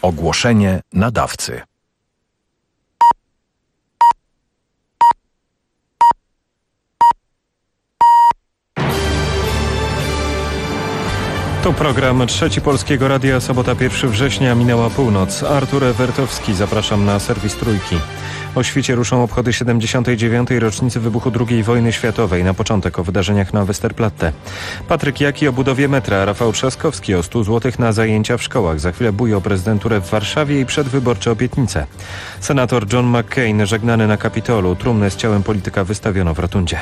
Ogłoszenie nadawcy. To program Trzeci Polskiego Radia, sobota 1 września, minęła północ. Artur Ewertowski, zapraszam na serwis Trójki. O świcie ruszą obchody 79. rocznicy wybuchu II wojny światowej. Na początek o wydarzeniach na Westerplatte. Patryk Jaki o budowie metra, Rafał Trzaskowski o 100 zł na zajęcia w szkołach. Za chwilę bój o prezydenturę w Warszawie i przedwyborcze obietnice. Senator John McCain żegnany na Kapitolu. Trumnę z ciałem polityka wystawiono w rotundzie.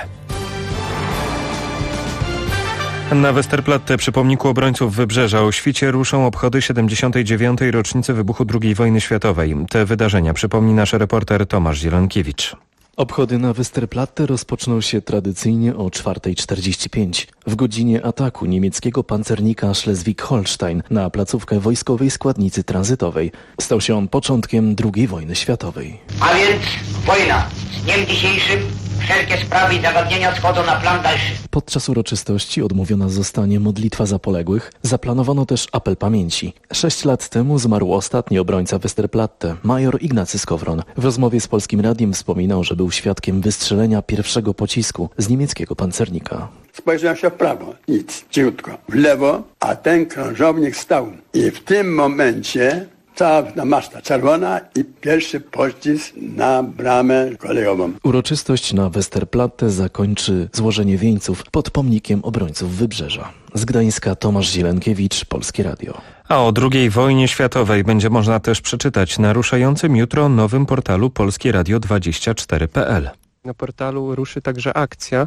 Na Westerplatte przy pomniku obrońców Wybrzeża o świcie ruszą obchody 79. rocznicy wybuchu II wojny światowej. Te wydarzenia przypomni nasz reporter Tomasz Zielankiewicz. Obchody na Westerplatte rozpoczną się tradycyjnie o 4:45 w godzinie ataku niemieckiego pancernika Schleswig-Holstein na placówkę wojskowej składnicy tranzytowej. Stał się on początkiem II wojny światowej. A więc wojna. Z dniem dzisiejszym wszelkie sprawy i zagadnienia schodzą na plan dalszy. Podczas uroczystości odmówiona zostanie modlitwa za poległych. Zaplanowano też apel pamięci. 6 lat temu zmarł ostatni obrońca Westerplatte, major Ignacy Skowron. W rozmowie z Polskim Radiem wspominał, że był świadkiem wystrzelenia pierwszego pocisku z niemieckiego pancernika. Spojrzałem się w prawo, nic, cichutko. W lewo, a ten krążownik stał. I w tym momencie cała maszta czerwona i pierwszy pocisk na bramę kolejową. Uroczystość na Westerplatte zakończy złożenie wieńców pod pomnikiem obrońców Wybrzeża. Z Gdańska Tomasz Zielankiewicz, Polskie Radio. A o II wojnie światowej będzie można też przeczytać na ruszającym jutro nowym portalu polskieradio24.pl. Na portalu ruszy także akcja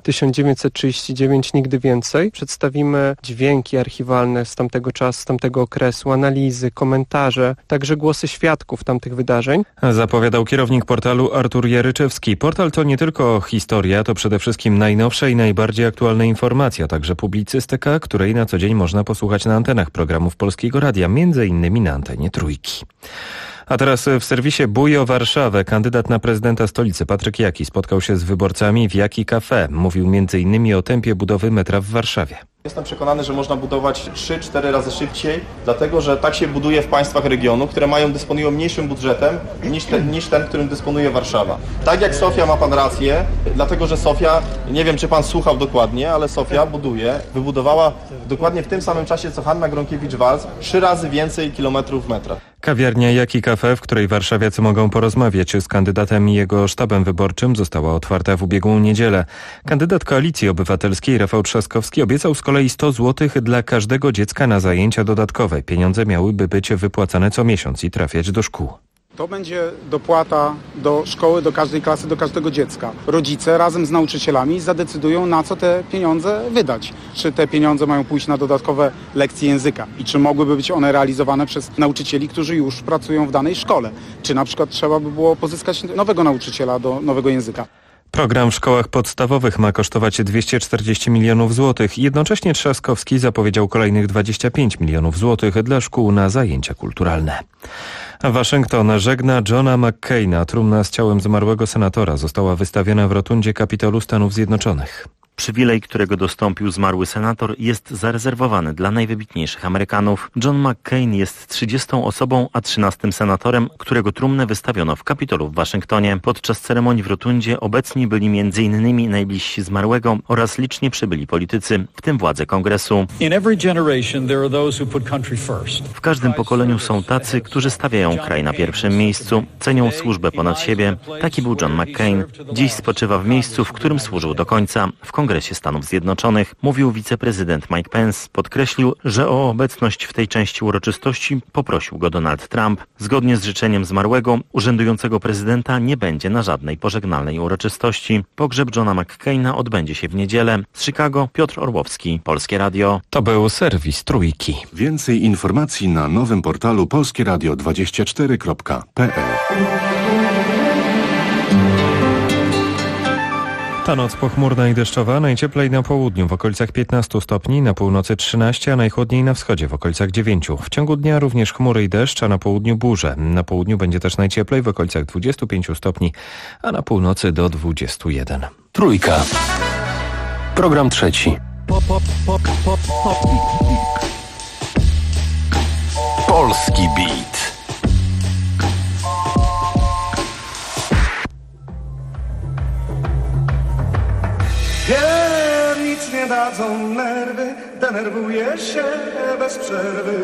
1939 Nigdy Więcej. Przedstawimy dźwięki archiwalne z tamtego czasu, z tamtego okresu, analizy, komentarze, także głosy świadków tamtych wydarzeń. Zapowiadał kierownik portalu Artur Jaryczewski. Portal to nie tylko historia, to przede wszystkim najnowsze i najbardziej aktualne informacje, a także publicystyka, której na co dzień można posłuchać na antenach programów Polskiego Radia, między innymi na antenie Trójki. A teraz w serwisie Bój o Warszawę kandydat na prezydenta stolicy Patryk Jaki spotkał się z wyborcami w Jaki Cafe. Mówił m.in. o tempie budowy metra w Warszawie. Jestem przekonany, że można budować 3-4 razy szybciej, dlatego że tak się buduje w państwach regionu, które dysponują mniejszym budżetem niż ten, którym dysponuje Warszawa. Tak jak Sofia, ma pan rację, dlatego że Sofia, nie wiem czy pan słuchał dokładnie, ale Sofia wybudowała dokładnie w tym samym czasie co Hanna Gronkiewicz-Waltz 3 razy więcej kilometrów metra. Kawiarnia Jaki Cafe, w której warszawiacy mogą porozmawiać z kandydatem i jego sztabem wyborczym, została otwarta w ubiegłą niedzielę. Kandydat Koalicji Obywatelskiej Rafał Trzaskowski obiecał z kolei 100 zł dla każdego dziecka na zajęcia dodatkowe. Pieniądze miałyby być wypłacane co miesiąc i trafiać do szkół. To będzie dopłata do szkoły, do każdej klasy, do każdego dziecka. Rodzice razem z nauczycielami zadecydują, na co te pieniądze wydać. Czy te pieniądze mają pójść na dodatkowe lekcje języka i czy mogłyby być one realizowane przez nauczycieli, którzy już pracują w danej szkole. Czy na przykład trzeba by było pozyskać nowego nauczyciela do nowego języka. Program w szkołach podstawowych ma kosztować 240 milionów złotych. Jednocześnie Trzaskowski zapowiedział kolejnych 25 milionów złotych dla szkół na zajęcia kulturalne. Waszyngton żegna Johna McCaina. Trumna z ciałem zmarłego senatora została wystawiona w rotundzie Kapitolu Stanów Zjednoczonych. Przywilej, którego dostąpił zmarły senator, jest zarezerwowany dla najwybitniejszych Amerykanów. John McCain jest 30. osobą, a 13. senatorem, którego trumnę wystawiono w Kapitolu w Waszyngtonie. Podczas ceremonii w rotundzie obecni byli m.in. najbliżsi zmarłego oraz licznie przybyli politycy, w tym władze Kongresu. W każdym pokoleniu są tacy, którzy stawiają kraj na pierwszym miejscu, cenią służbę ponad siebie. Taki był John McCain. Dziś spoczywa w miejscu, w którym służył do końca, w Kongresie Stanów Zjednoczonych. Mówił wiceprezydent Mike Pence. Podkreślił, że o obecność w tej części uroczystości poprosił go Donald Trump. Zgodnie z życzeniem zmarłego, urzędującego prezydenta nie będzie na żadnej pożegnalnej uroczystości. Pogrzeb Johna McCaina odbędzie się w niedzielę. Z Chicago Piotr Orłowski, Polskie Radio. To był serwis Trójki. Więcej informacji na nowym portalu polskieradio24.pl. Ta noc pochmurna i deszczowa, najcieplej na południu w okolicach 15 stopni, na północy 13, a najchłodniej na wschodzie w okolicach 9. W ciągu dnia również chmury i deszcz, a na południu burze. Na południu będzie też najcieplej w okolicach 25 stopni, a na północy do 21. Trójka. Program trzeci. Polski Beat. dadzą nerwy, denerwuję się bez przerwy.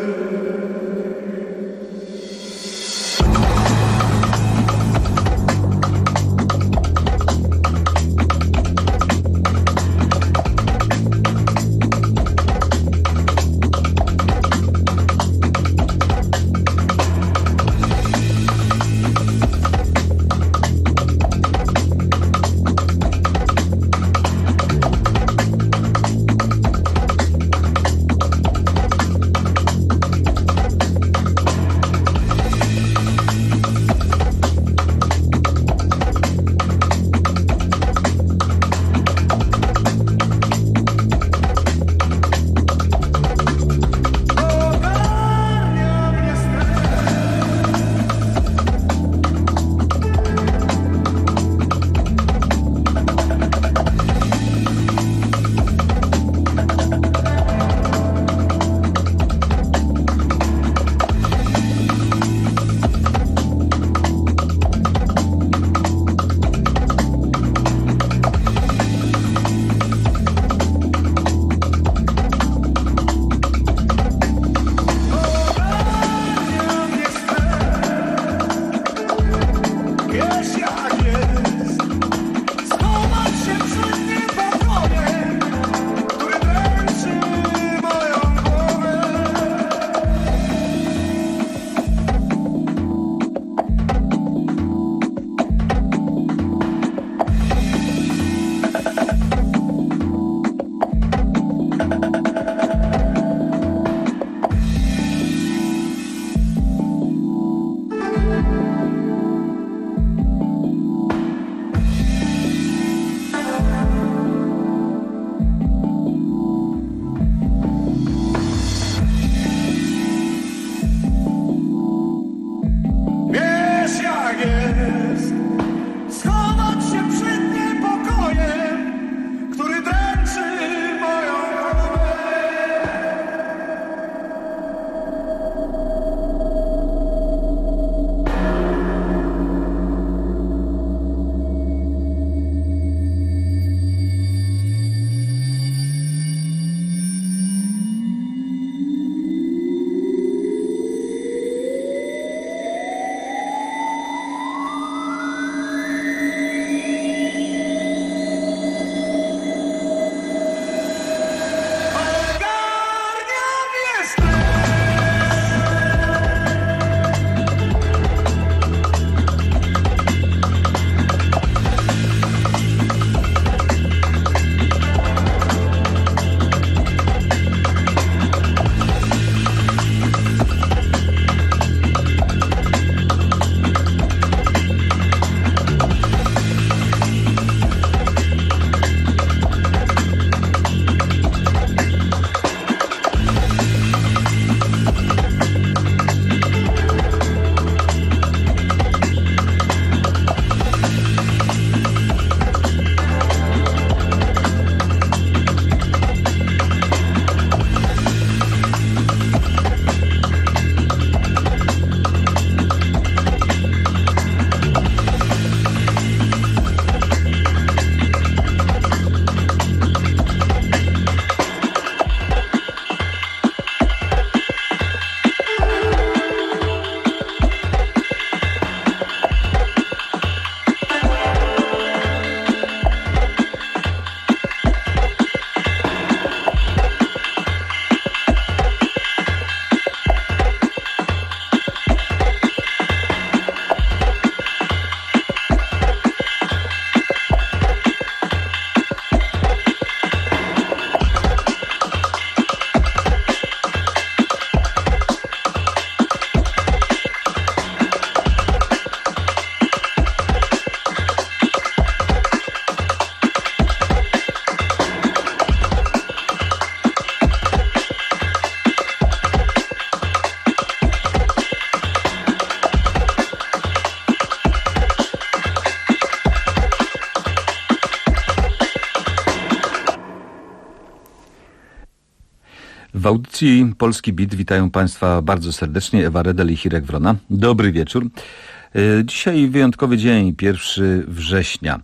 W audycji Polski Beat witają Państwa bardzo serdecznie Ewa Redel i Hirek Wrona. Dobry wieczór. Dzisiaj wyjątkowy dzień, 1 września.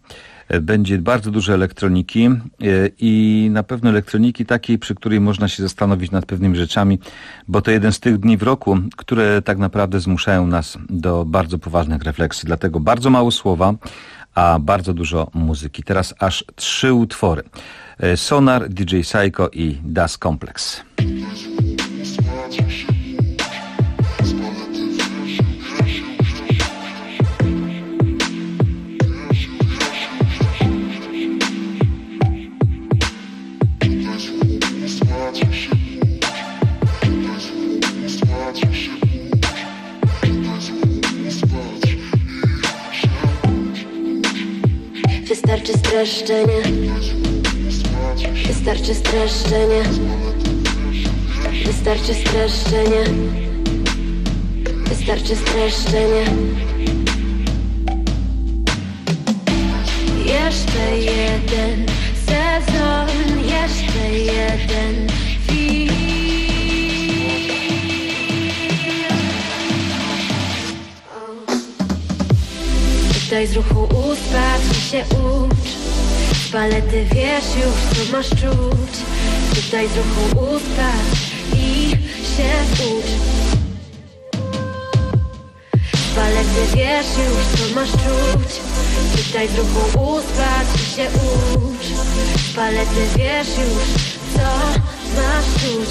Będzie bardzo dużo elektroniki i na pewno elektroniki takiej, przy której można się zastanowić nad pewnymi rzeczami, bo to jeden z tych dni w roku, które tak naprawdę zmuszają nas do bardzo poważnych refleksji. Dlatego bardzo mało słowa, a bardzo dużo muzyki. Teraz aż 3 utwory. Sonar, DJ Psycho i Das Complex. Wystarczy streszczenie. Wystarczy streszczenie. Wystarczy streszczenie. Wystarczy streszczenie. Jeszcze jeden sezon, jeszcze jeden film. Czytaj z ruchu ust, patrz się ucz. Z palety wiesz już co masz czuć. Czytaj z ruchu ust, patrz i się ucz. Z palety wiesz już co masz czuć. Czytaj z ruchu ust, patrz i się ucz. Z palety wiesz już co masz czuć.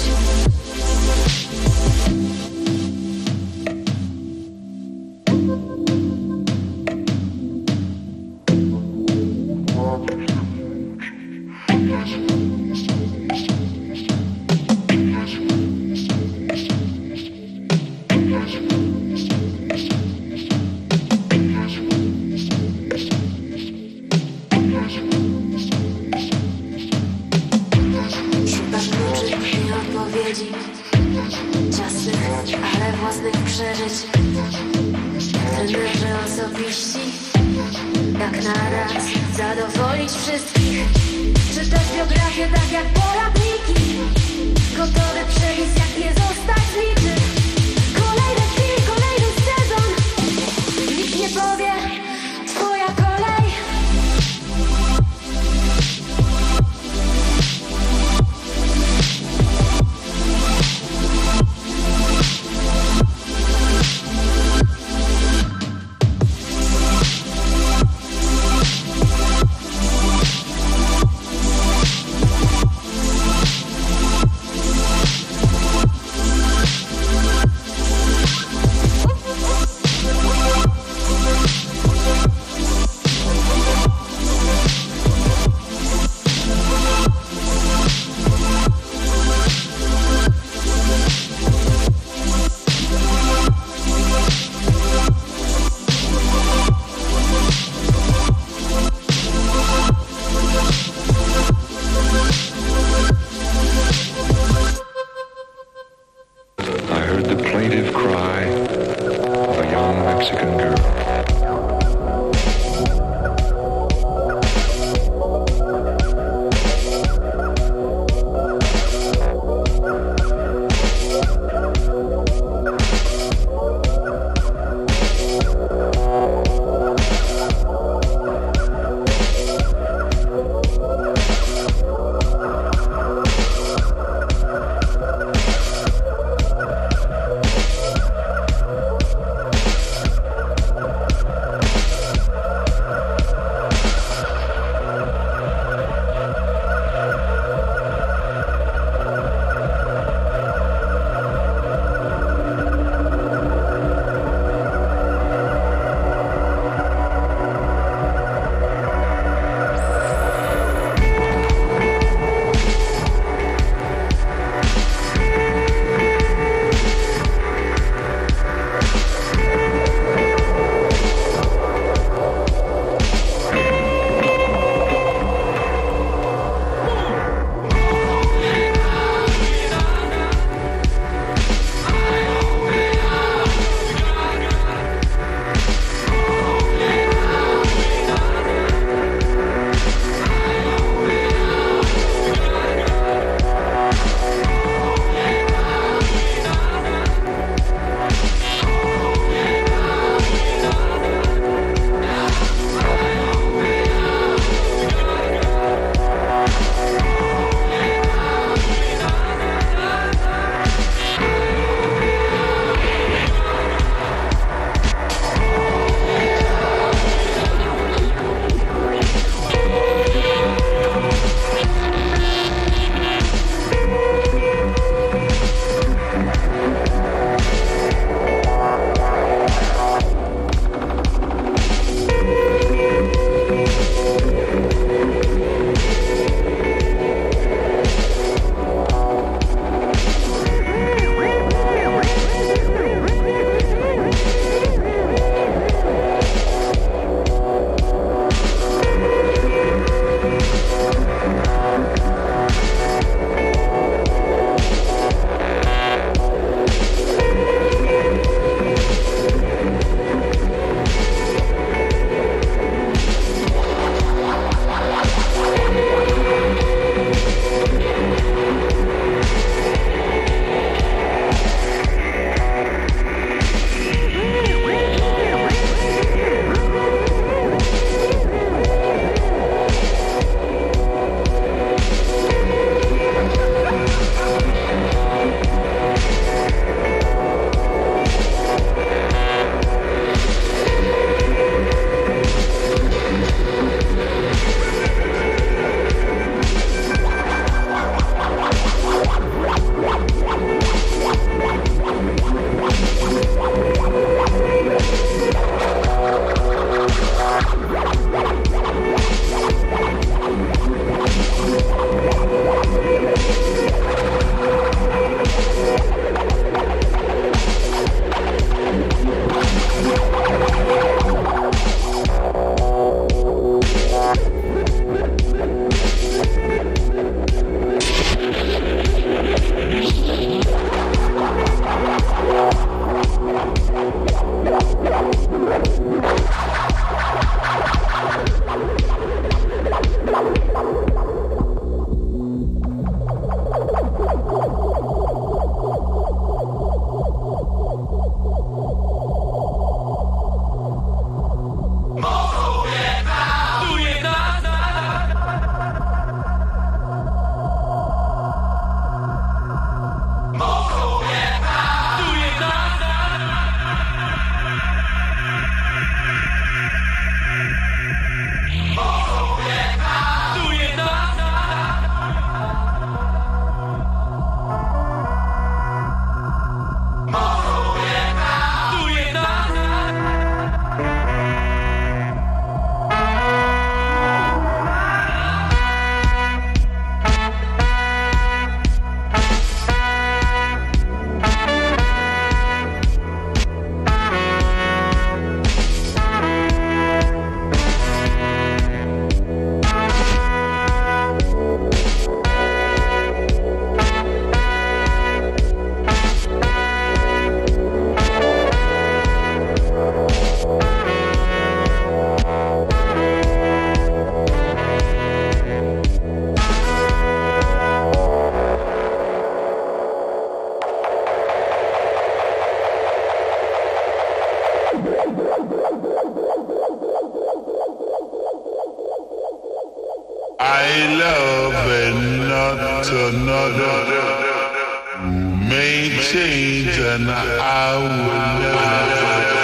to another may change and I will never.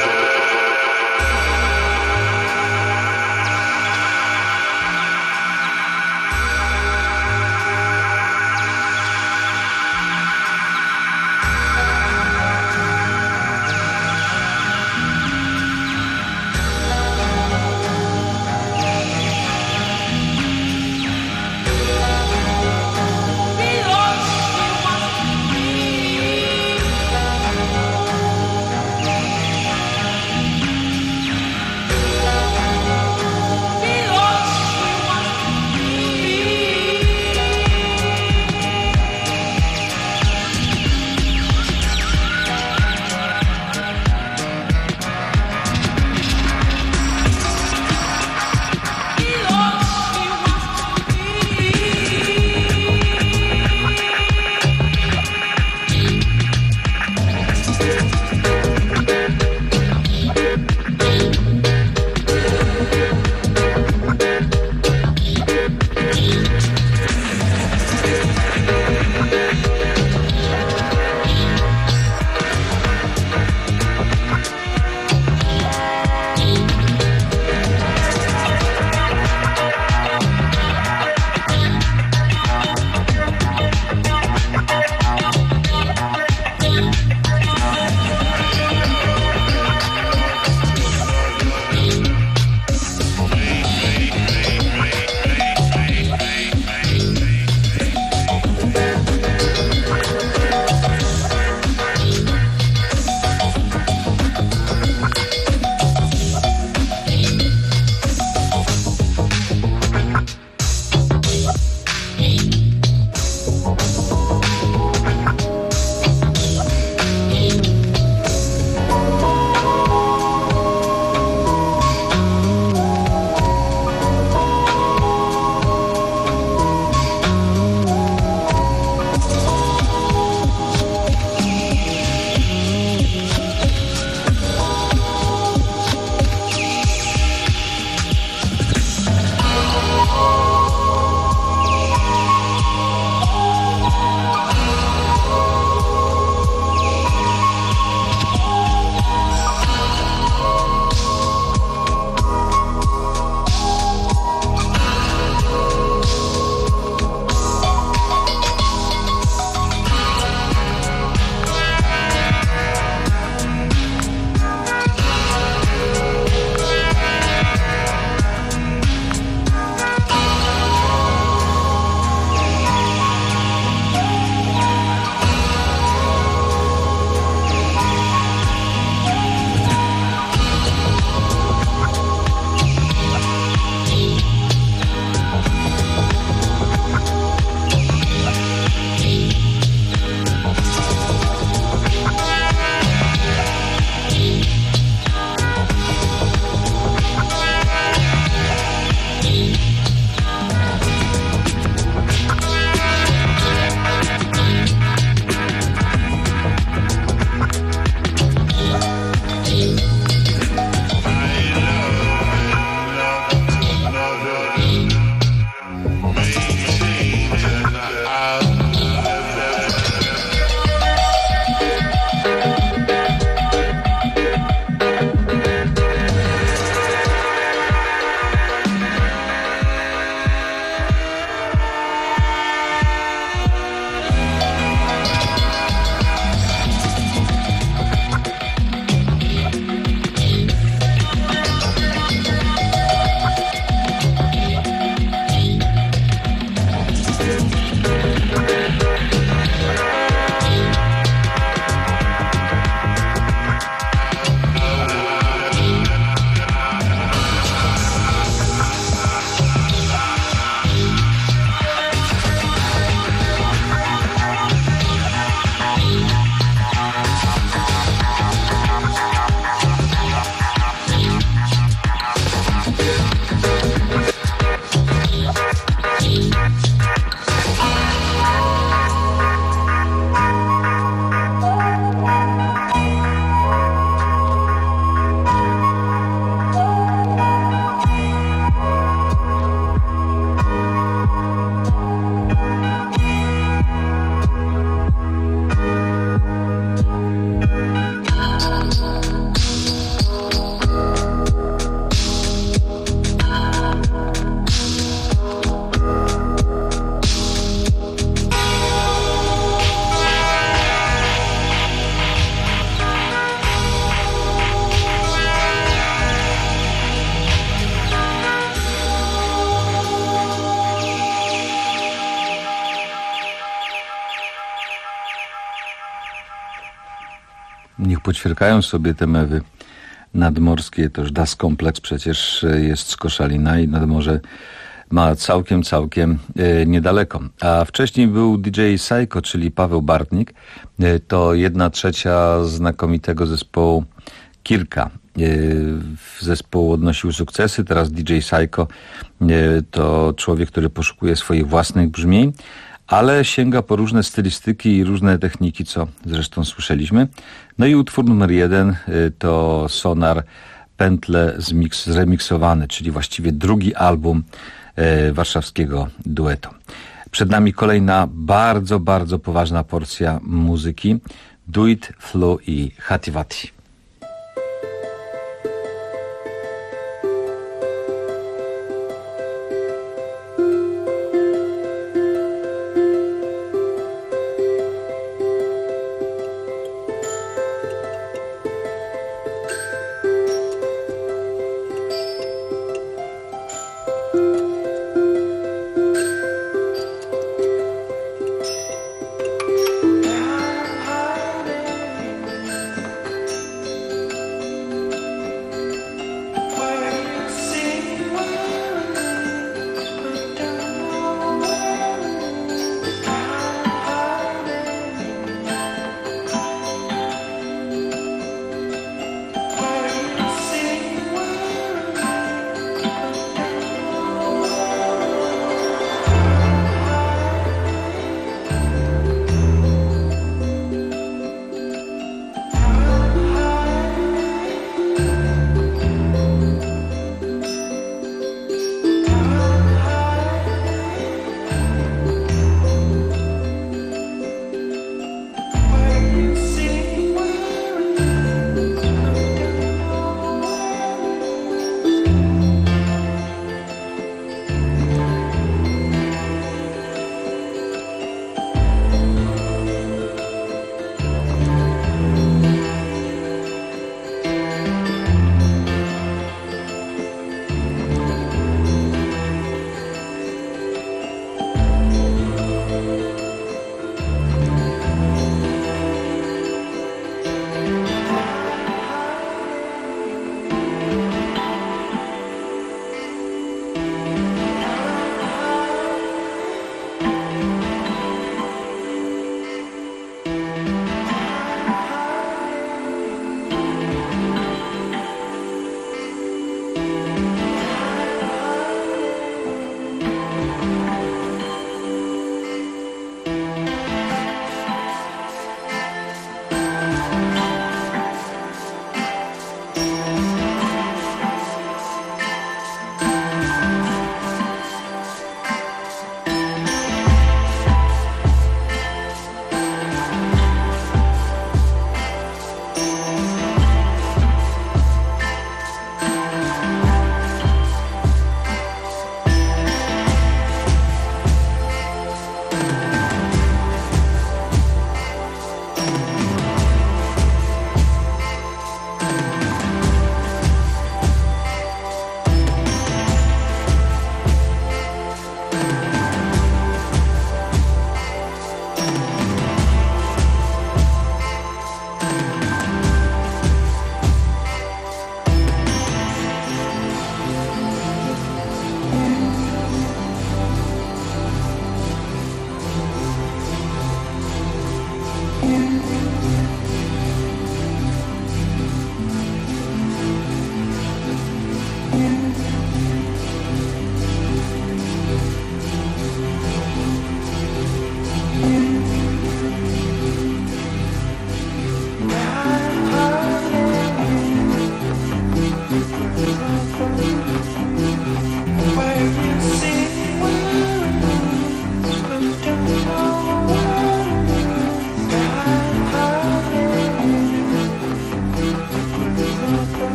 poćwierkają sobie te mewy nadmorskie. Toż Das Komplex przecież jest z Koszalina i nad morze ma całkiem niedaleko. A wcześniej był DJ Psycho, czyli Paweł Bartnik. To 1/3 znakomitego zespołu Kirka. Zespół odnosił sukcesy, teraz DJ Psycho to człowiek, który poszukuje swoich własnych brzmień, ale sięga po różne stylistyki i różne techniki, co zresztą słyszeliśmy. No i utwór numer 1 to Sonar Pętle zremiksowany, czyli właściwie drugi album warszawskiego duetu. Przed nami kolejna bardzo poważna porcja muzyki. Duit, Flu i Hativati.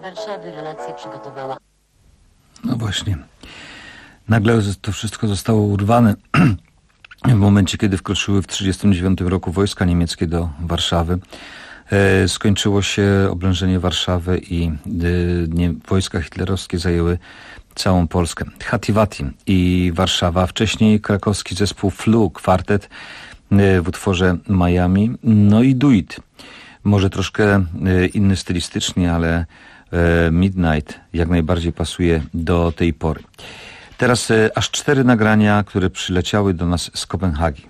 Warszawy relację przygotowała. No właśnie. Nagle to wszystko zostało urwane w momencie, kiedy wkroczyły w 1939 roku wojska niemieckie do Warszawy. Skończyło się oblężenie Warszawy i wojska hitlerowskie zajęły całą Polskę. Hattivati i Warszawa, wcześniej krakowski zespół Flu, kwartet w utworze Miami, no i Duit. Może troszkę inny stylistycznie, ale Midnight jak najbardziej pasuje do tej pory. Teraz aż 4 nagrania, które przyleciały do nas z Kopenhagi.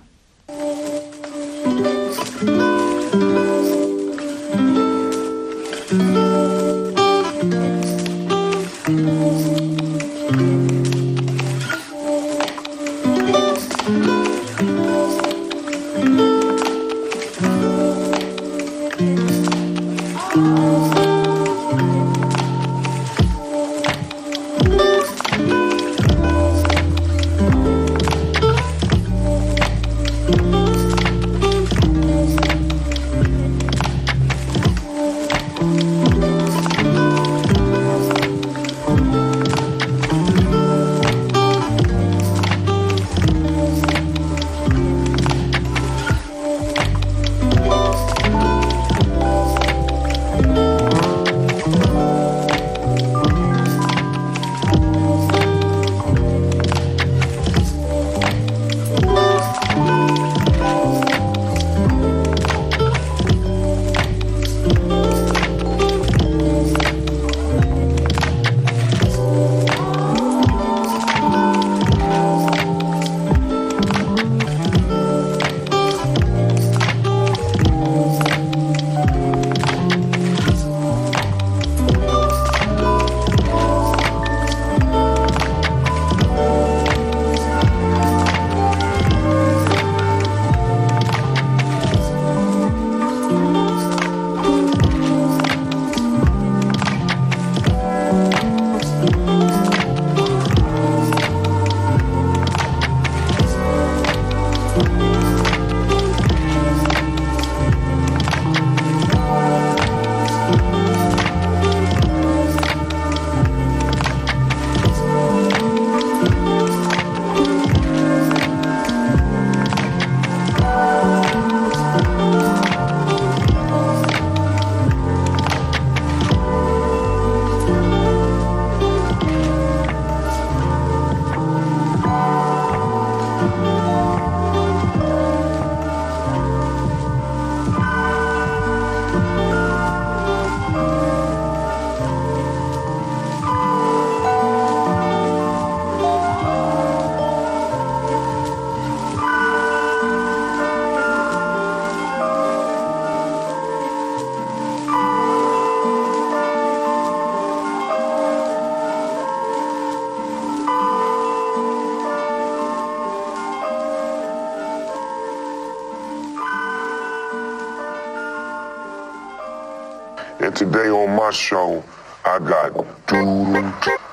And today on my show, I got bang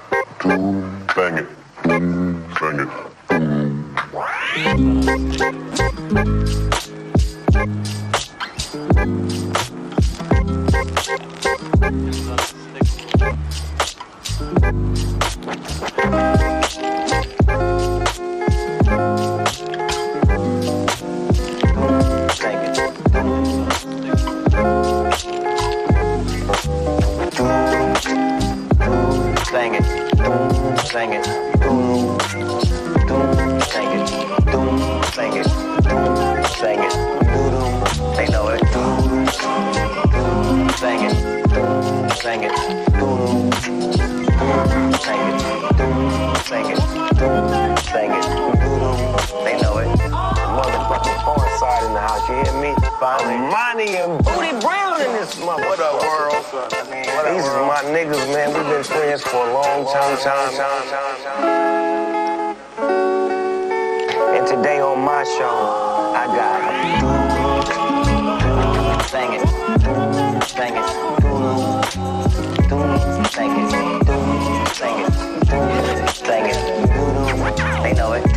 it, bang it. And today on my show, I got bang it, bang it, bang it, bang it, bang it. They know it.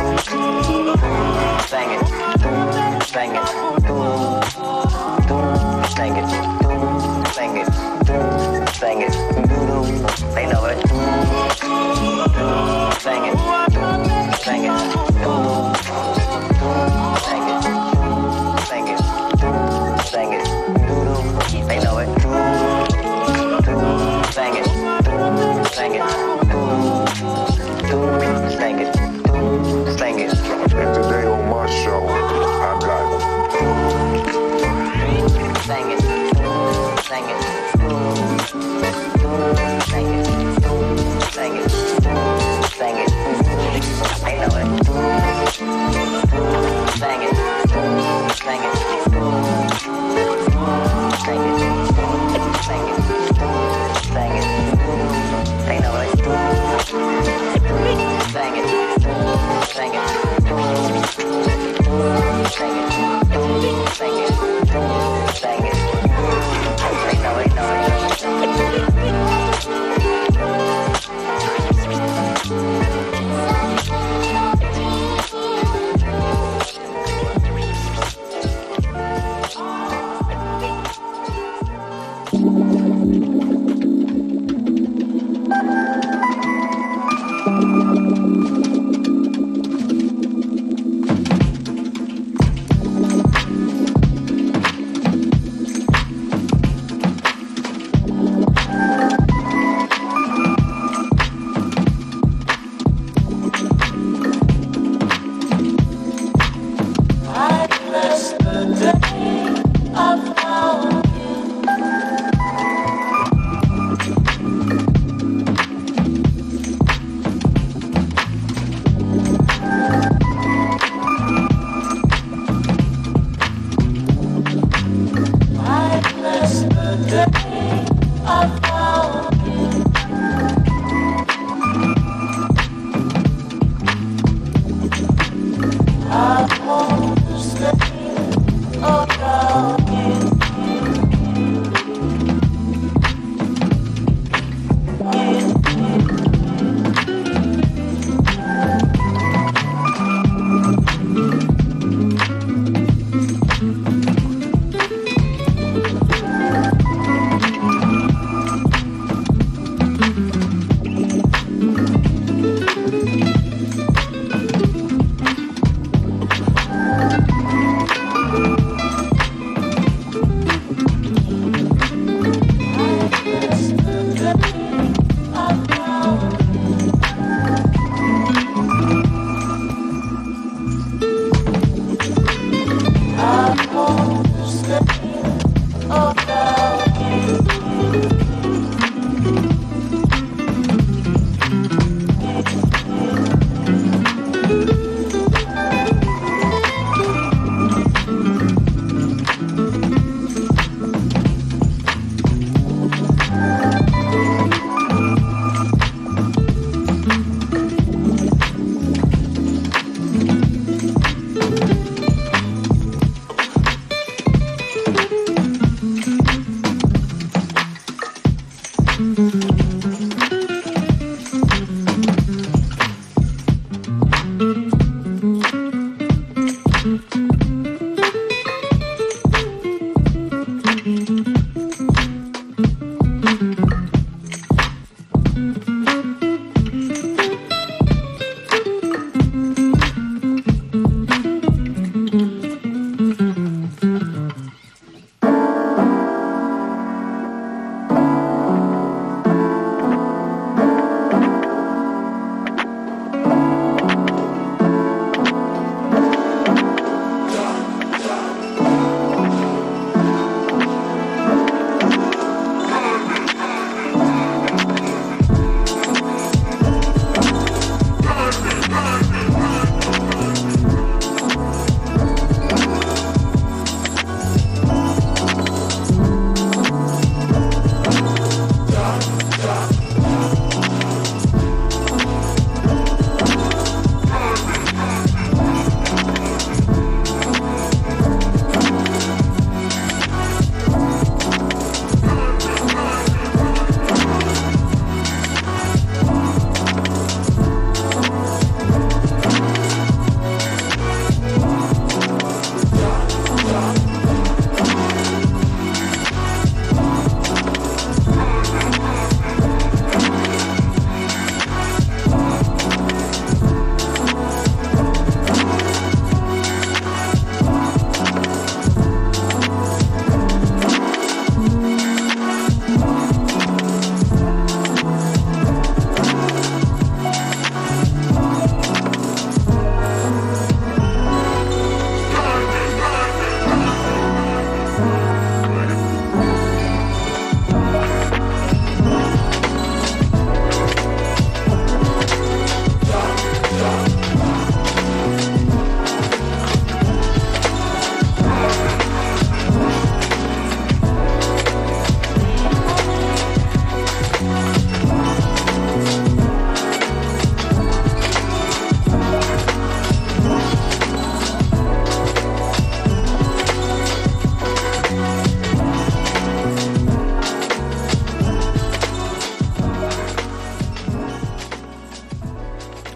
Bang it, bang it, bang it, bang it, bang it.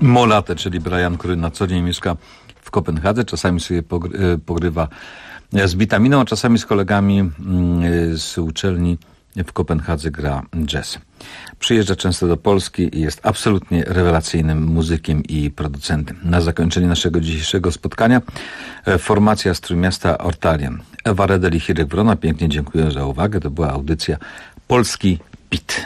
Molatę, czyli Brian, który na co dzień mieszka w Kopenhadze. Czasami sobie pogrywa z Bitaminą, a czasami z kolegami z uczelni w Kopenhadze gra jazz. Przyjeżdża często do Polski i jest absolutnie rewelacyjnym muzykiem i producentem. Na zakończenie naszego dzisiejszego spotkania formacja z Trójmiasta Ortalian. Ewa Redel i Hirek Wrona, pięknie dziękuję za uwagę. To była audycja Polski Beat.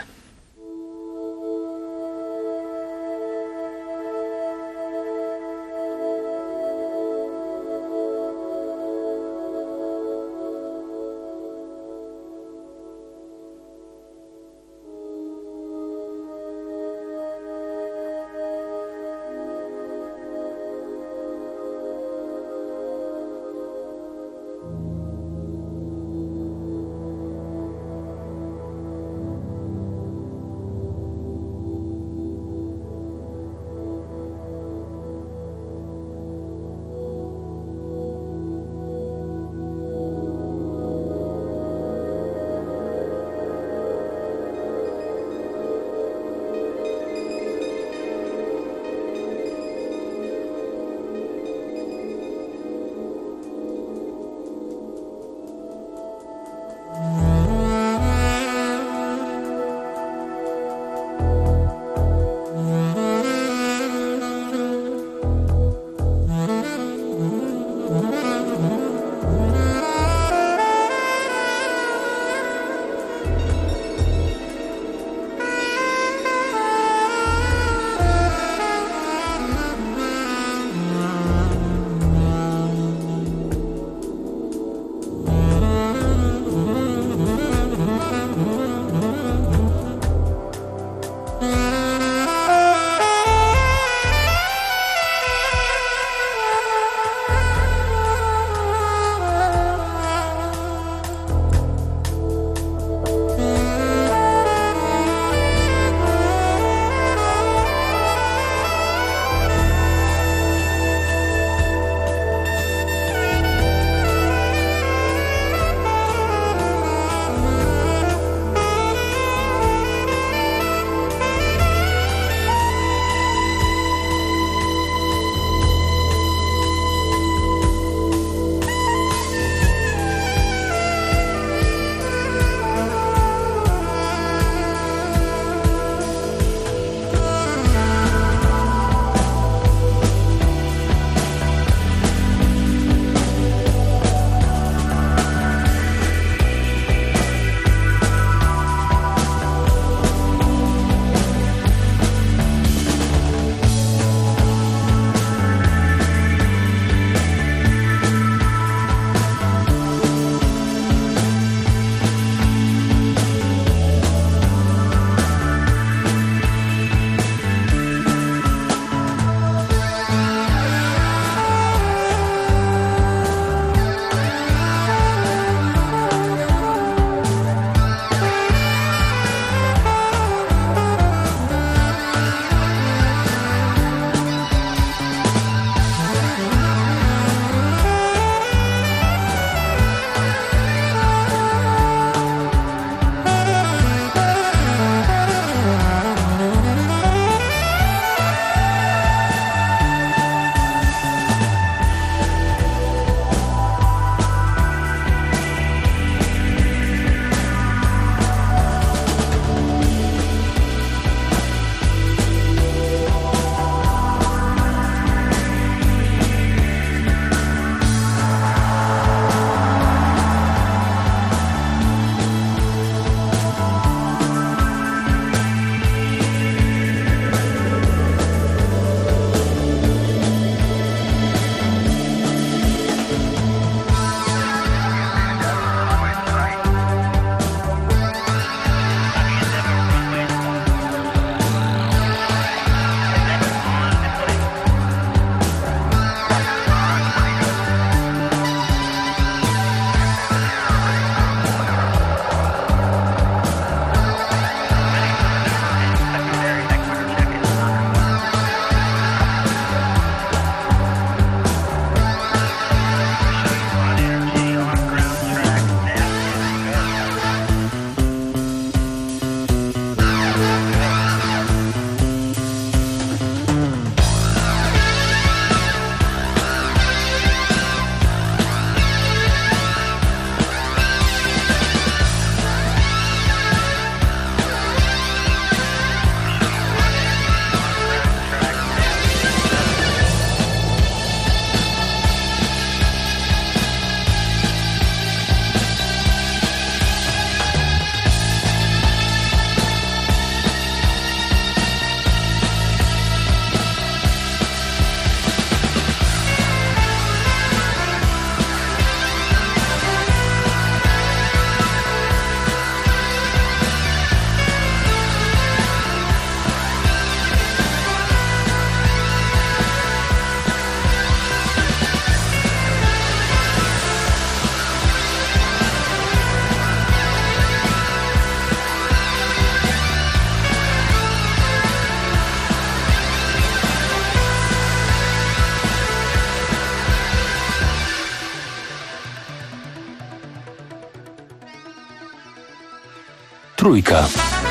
Trójka.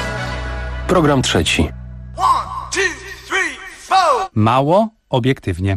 Program trzeci. Mało obiektywnie.